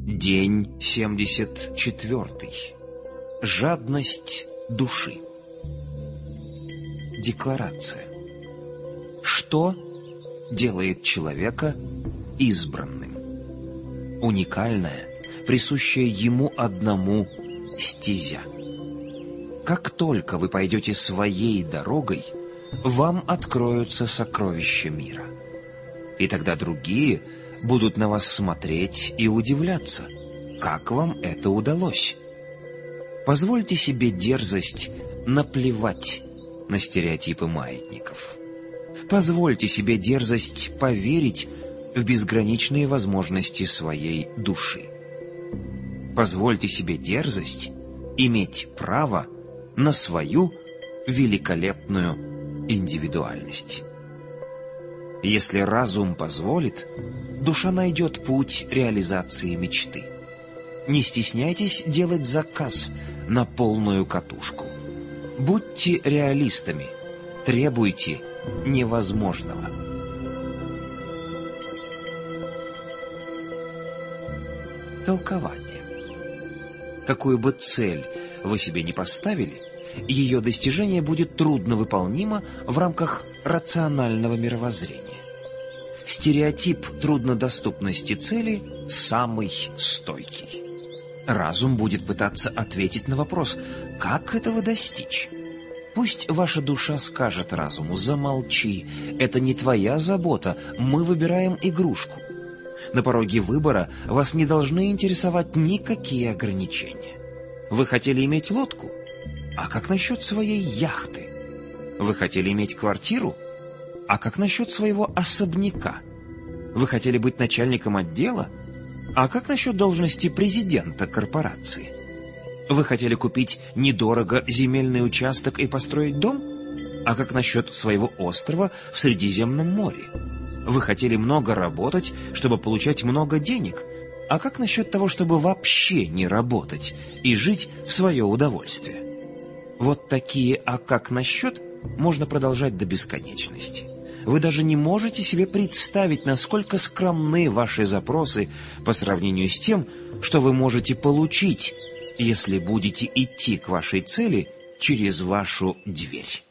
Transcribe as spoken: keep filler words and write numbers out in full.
День семьдесят четвертый. Жадность души. Декларация. Что делает человека избранным? Уникальная, присущая ему одному стезя. Как только вы пойдете своей дорогой, вам откроются сокровища мира. И тогда другие будут на вас смотреть и удивляться, как вам это удалось. Позвольте себе дерзость наплевать на стереотипы маятников. Позвольте себе дерзость поверить в безграничные возможности своей души. Позвольте себе дерзость иметь право на свою великолепную индивидуальность. Если разум позволит, душа найдет путь реализации мечты. Не стесняйтесь делать заказ на полную катушку. Будьте реалистами, требуйте невозможного. Толкование. Какую бы цель вы себе не поставили, ее достижение будет трудновыполнимо в рамках рационального мировоззрения. Стереотип труднодоступности цели самый стойкий. Разум будет пытаться ответить на вопрос, как этого достичь. Пусть ваша душа скажет разуму: замолчи, это не твоя забота, мы выбираем игрушку. На пороге выбора вас не должны интересовать никакие ограничения. Вы хотели иметь лодку? А как насчет своей яхты? Вы хотели иметь квартиру? А как насчет своего особняка? Вы хотели быть начальником отдела? А как насчет должности президента корпорации? Вы хотели купить недорого земельный участок и построить дом? А как насчет своего острова в Средиземном море? Вы хотели много работать, чтобы получать много денег? А как насчет того, чтобы вообще не работать и жить в свое удовольствие? Вот такие «а как насчет» можно продолжать до бесконечности. Вы даже не можете себе представить, насколько скромны ваши запросы по сравнению с тем, что вы можете получить, если будете идти к вашей цели через вашу дверь.